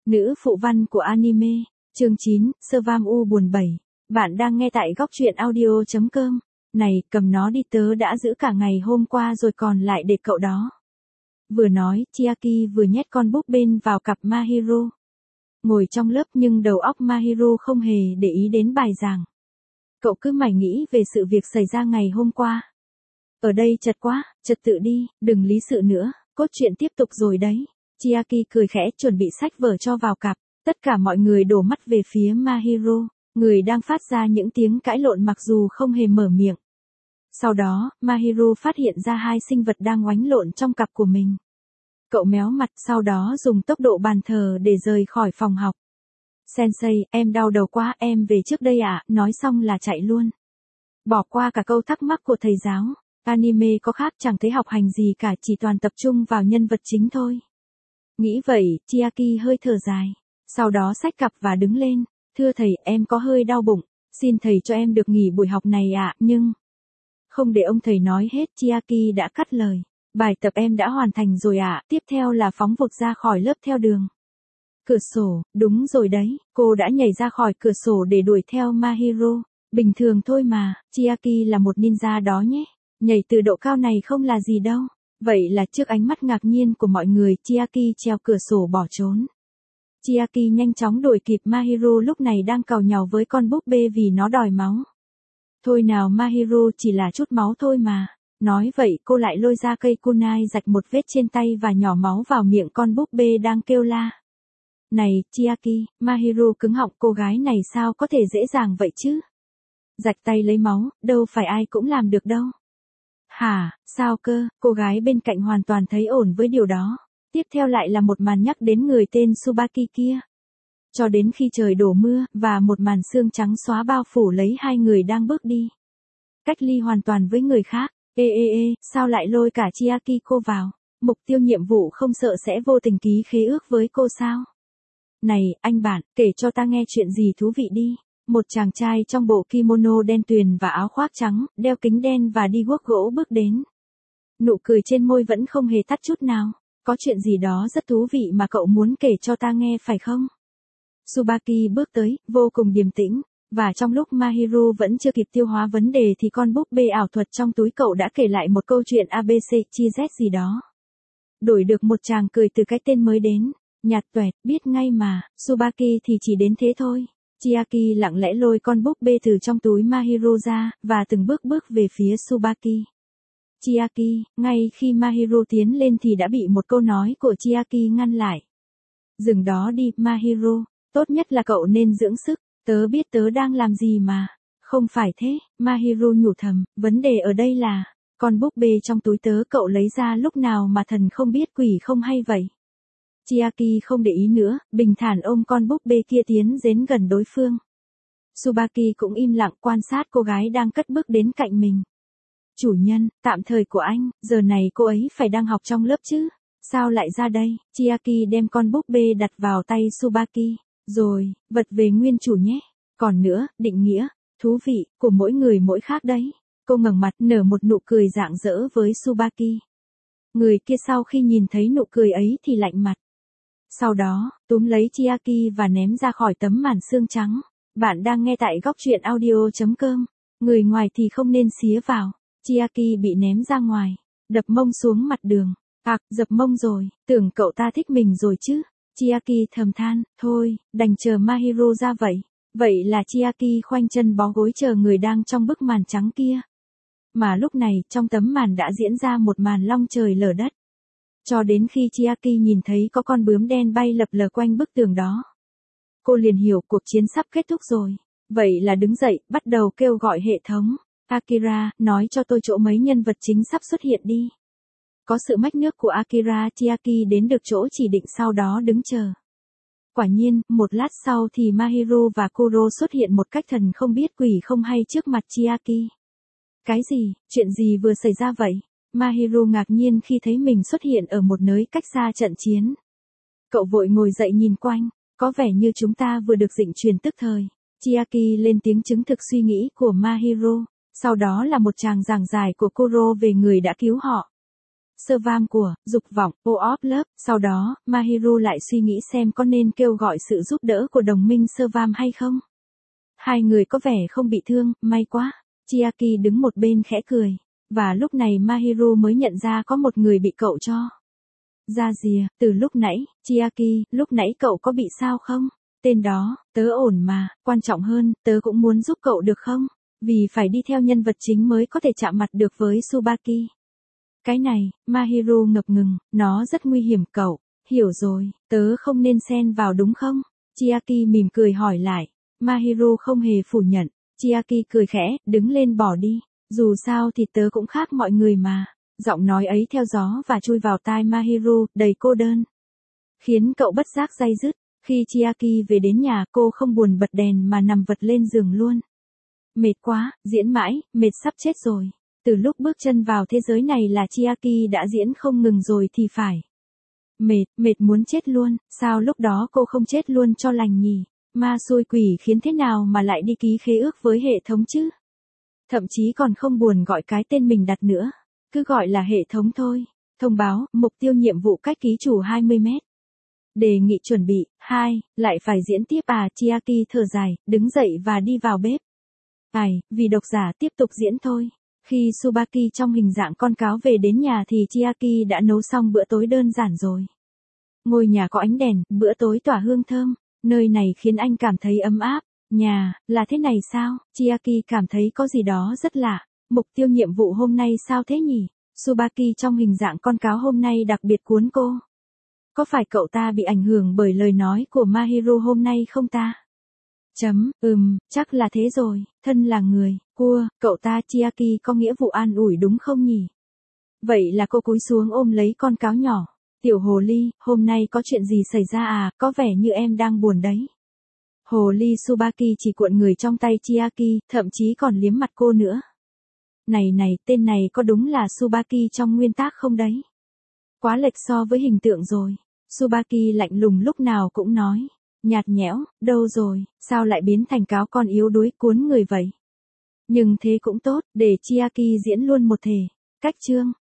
Nữ phụ văn của anime, chương 9, Sơ Vam U buồn 7. Bạn đang nghe tại góc truyện audio.com. Này, cầm nó đi, tớ đã giữ cả ngày hôm qua rồi còn lại để cậu đó. Vừa nói, Chiaki vừa nhét con búp bên vào cặp Mahiro. Ngồi trong lớp nhưng đầu óc Mahiro không hề để ý đến bài giảng. Cậu cứ mải nghĩ về sự việc xảy ra ngày hôm qua. Ở đây chật quá, trật tự đi, đừng lý sự nữa, cốt truyện tiếp tục rồi đấy. Chiaki cười khẽ chuẩn bị sách vở cho vào cặp. Tất cả mọi người đổ mắt về phía Mahiro, người đang phát ra những tiếng cãi lộn mặc dù không hề mở miệng. Sau đó, Mahiro phát hiện ra hai sinh vật đang oánh lộn trong cặp của mình. Cậu méo mặt, sau đó dùng tốc độ bàn thờ để rời khỏi phòng học. Sensei, em đau đầu quá, em về trước đây ạ, nói xong là chạy luôn. Bỏ qua cả câu thắc mắc của thầy giáo. Anime có khác chẳng thấy học hành gì cả, chỉ toàn tập trung vào nhân vật chính thôi. Nghĩ vậy, Chiaki hơi thở dài. Sau đó xách cặp và đứng lên. Thưa thầy, em có hơi đau bụng. Xin thầy cho em được nghỉ buổi học này ạ, nhưng... Không để ông thầy nói hết, Chiaki đã cắt lời. Bài tập em đã hoàn thành rồi ạ, tiếp theo là phóng vụt ra khỏi lớp theo đường. Cửa sổ, đúng rồi đấy, cô đã nhảy ra khỏi cửa sổ để đuổi theo Mahiro. Bình thường thôi mà, Chiaki là một ninja đó nhé. Nhảy từ độ cao này không là gì đâu. Vậy là trước ánh mắt ngạc nhiên của mọi người, Chiaki trèo cửa sổ bỏ trốn. Chiaki nhanh chóng đuổi kịp Mahiro lúc này đang càu nhàu với con búp bê vì nó đòi máu. Thôi nào Mahiro, chỉ là chút máu thôi mà. Nói vậy cô lại lôi ra cây kunai rạch một vết trên tay và nhỏ máu vào miệng con búp bê đang kêu la. Này, Chiaki, Mahiro cứng họng, cô gái này sao có thể dễ dàng vậy chứ? Rạch tay lấy máu, đâu phải ai cũng làm được đâu. Hả, sao cơ, cô gái bên cạnh hoàn toàn thấy ổn với điều đó. Tiếp theo lại là một màn nhắc đến người tên Tsubaki kia. Cho đến khi trời đổ mưa, và một màn sương trắng xóa bao phủ lấy hai người đang bước đi. Cách ly hoàn toàn với người khác. Sao lại lôi cả Chiaki cô vào? Mục tiêu nhiệm vụ không sợ sẽ vô tình ký khế ước với cô sao? Này, anh bạn, kể cho ta nghe chuyện gì thú vị đi. Một chàng trai trong bộ kimono đen tuyền và áo khoác trắng, đeo kính đen và đi guốc gỗ bước đến. Nụ cười trên môi vẫn không hề tắt chút nào. Có chuyện gì đó rất thú vị mà cậu muốn kể cho ta nghe phải không? Tsubaki bước tới, vô cùng điềm tĩnh. Và trong lúc Mahiro vẫn chưa kịp tiêu hóa vấn đề thì con búp bê ảo thuật trong túi cậu đã kể lại một câu chuyện ABC chi Z gì đó. Đổi được một chàng cười từ cái tên mới đến. Nhạt toẹt, biết ngay mà, Tsubaki thì chỉ đến thế thôi. Chiaki lặng lẽ lôi con búp bê từ trong túi Mahiro ra, và từng bước bước về phía Tsubaki. Chiaki, ngay khi Mahiro tiến lên thì đã bị một câu nói của Chiaki ngăn lại. Dừng đó đi, Mahiro, tốt nhất là cậu nên dưỡng sức, tớ biết tớ đang làm gì mà. Không phải thế, Mahiro nhủ thầm, vấn đề ở đây là, con búp bê trong túi tớ cậu lấy ra lúc nào mà thần không biết quỷ không hay vậy. Chiaki không để ý nữa, bình thản ôm con búp bê kia tiến đến gần đối phương. Tsubaki cũng im lặng quan sát cô gái đang cất bước đến cạnh mình. Chủ nhân, tạm thời của anh, giờ này cô ấy phải đang học trong lớp chứ? Sao lại ra đây? Chiaki đem con búp bê đặt vào tay Tsubaki. Rồi, vật về nguyên chủ nhé. Còn nữa, định nghĩa, thú vị, của mỗi người mỗi khác đấy. Cô ngẩng mặt nở một nụ cười rạng rỡ với Tsubaki. Người kia sau khi nhìn thấy nụ cười ấy thì lạnh mặt. Sau đó, túm lấy Chiaki và ném ra khỏi tấm màn sương trắng. Bạn đang nghe tại góc truyện audio.com. Người ngoài thì không nên xía vào. Chiaki bị ném ra ngoài, đập mông xuống mặt đường. Dập mông rồi, tưởng cậu ta thích mình rồi chứ. Chiaki thầm than, thôi, đành chờ Mahiro ra vậy. Vậy là Chiaki khoanh chân bó gối chờ người đang trong bức màn trắng kia. Mà lúc này, trong tấm màn đã diễn ra một màn long trời lở đất. Cho đến khi Chiaki nhìn thấy có con bướm đen bay lập lờ quanh bức tường đó. Cô liền hiểu cuộc chiến sắp kết thúc rồi. Vậy là đứng dậy, bắt đầu kêu gọi hệ thống. Akira, nói cho tôi chỗ mấy nhân vật chính sắp xuất hiện đi. Có sự mách nước của Akira, Chiaki đến được chỗ chỉ định sau đó đứng chờ. Quả nhiên, một lát sau thì Mahiro và Kuro xuất hiện một cách thần không biết quỷ không hay trước mặt Chiaki. Cái gì, chuyện gì vừa xảy ra vậy? Mahiro ngạc nhiên khi thấy mình xuất hiện ở một nơi cách xa trận chiến. Cậu vội ngồi dậy nhìn quanh, có vẻ như chúng ta vừa được dịnh truyền tức thời. Chiaki lên tiếng chứng thực suy nghĩ của Mahiro, sau đó là một tràng giảng giải của Kuro về người đã cứu họ. Sơ vam của, dục vọng, of love. Sau đó, Mahiru lại suy nghĩ xem có nên kêu gọi sự giúp đỡ của đồng minh sơ vam hay không. Hai người có vẻ không bị thương, may quá. Chiaki đứng một bên khẽ cười. Và lúc này Mahiru mới nhận ra có một người bị cậu cho ra rìa, từ lúc nãy. Chiaki, lúc nãy cậu có bị sao không? Tên đó, tớ ổn mà, quan trọng hơn, tớ cũng muốn giúp cậu được không? Vì phải đi theo nhân vật chính mới có thể chạm mặt được với Tsubaki. Cái này, Mahiru ngập ngừng, nó rất nguy hiểm cậu. Hiểu rồi, tớ không nên xen vào đúng không? Chiaki mỉm cười hỏi lại. Mahiru không hề phủ nhận. Chiaki cười khẽ, đứng lên bỏ đi. Dù sao thì tớ cũng khác mọi người mà. Giọng nói ấy theo gió và chui vào tai Mahiru, đầy cô đơn. Khiến cậu bất giác day dứt. Khi Chiaki về đến nhà, cô không buồn bật đèn mà nằm vật lên giường luôn. Mệt quá, diễn mãi, mệt sắp chết rồi. Từ lúc bước chân vào thế giới này là Chiaki đã diễn không ngừng rồi thì phải. Mệt muốn chết luôn, sao lúc đó cô không chết luôn cho lành nhỉ? Ma xui quỷ khiến thế nào mà lại đi ký khế ước với hệ thống chứ? Thậm chí còn không buồn gọi cái tên mình đặt nữa. Cứ gọi là hệ thống thôi. Thông báo, mục tiêu nhiệm vụ cách ký chủ 20 mét. Đề nghị chuẩn bị, 2, lại phải diễn tiếp à? Chiaki thở dài, đứng dậy và đi vào bếp. Vì độc giả tiếp tục diễn thôi. Khi Tsubaki trong hình dạng con cáo về đến nhà thì Chiaki đã nấu xong bữa tối đơn giản rồi. Ngôi nhà có ánh đèn, bữa tối tỏa hương thơm. Nơi này khiến anh cảm thấy ấm áp. Nhà, là thế này sao? Chiaki cảm thấy có gì đó rất lạ. Mục tiêu nhiệm vụ hôm nay sao thế nhỉ? Tsubaki trong hình dạng con cáo hôm nay đặc biệt cuốn cô. Có phải cậu ta bị ảnh hưởng bởi lời nói của Mahiru hôm nay không ta? Chắc là thế rồi, thân là người, cậu ta Chiaki có nghĩa vụ an ủi đúng không nhỉ? Vậy là cô cúi xuống ôm lấy con cáo nhỏ. Tiểu hồ ly, hôm nay có chuyện gì xảy ra à, có vẻ như em đang buồn đấy. Hồ ly Tsubaki chỉ cuộn người trong tay Chiaki, thậm chí còn liếm mặt cô nữa. Này, tên này có đúng là Tsubaki trong nguyên tác không đấy? Quá lệch so với hình tượng rồi. Tsubaki lạnh lùng lúc nào cũng nói. Nhạt nhẽo, đâu rồi, sao lại biến thành cáo con yếu đuối cuốn người vậy? Nhưng thế cũng tốt, để Chiaki diễn luôn một thể. Cách chương.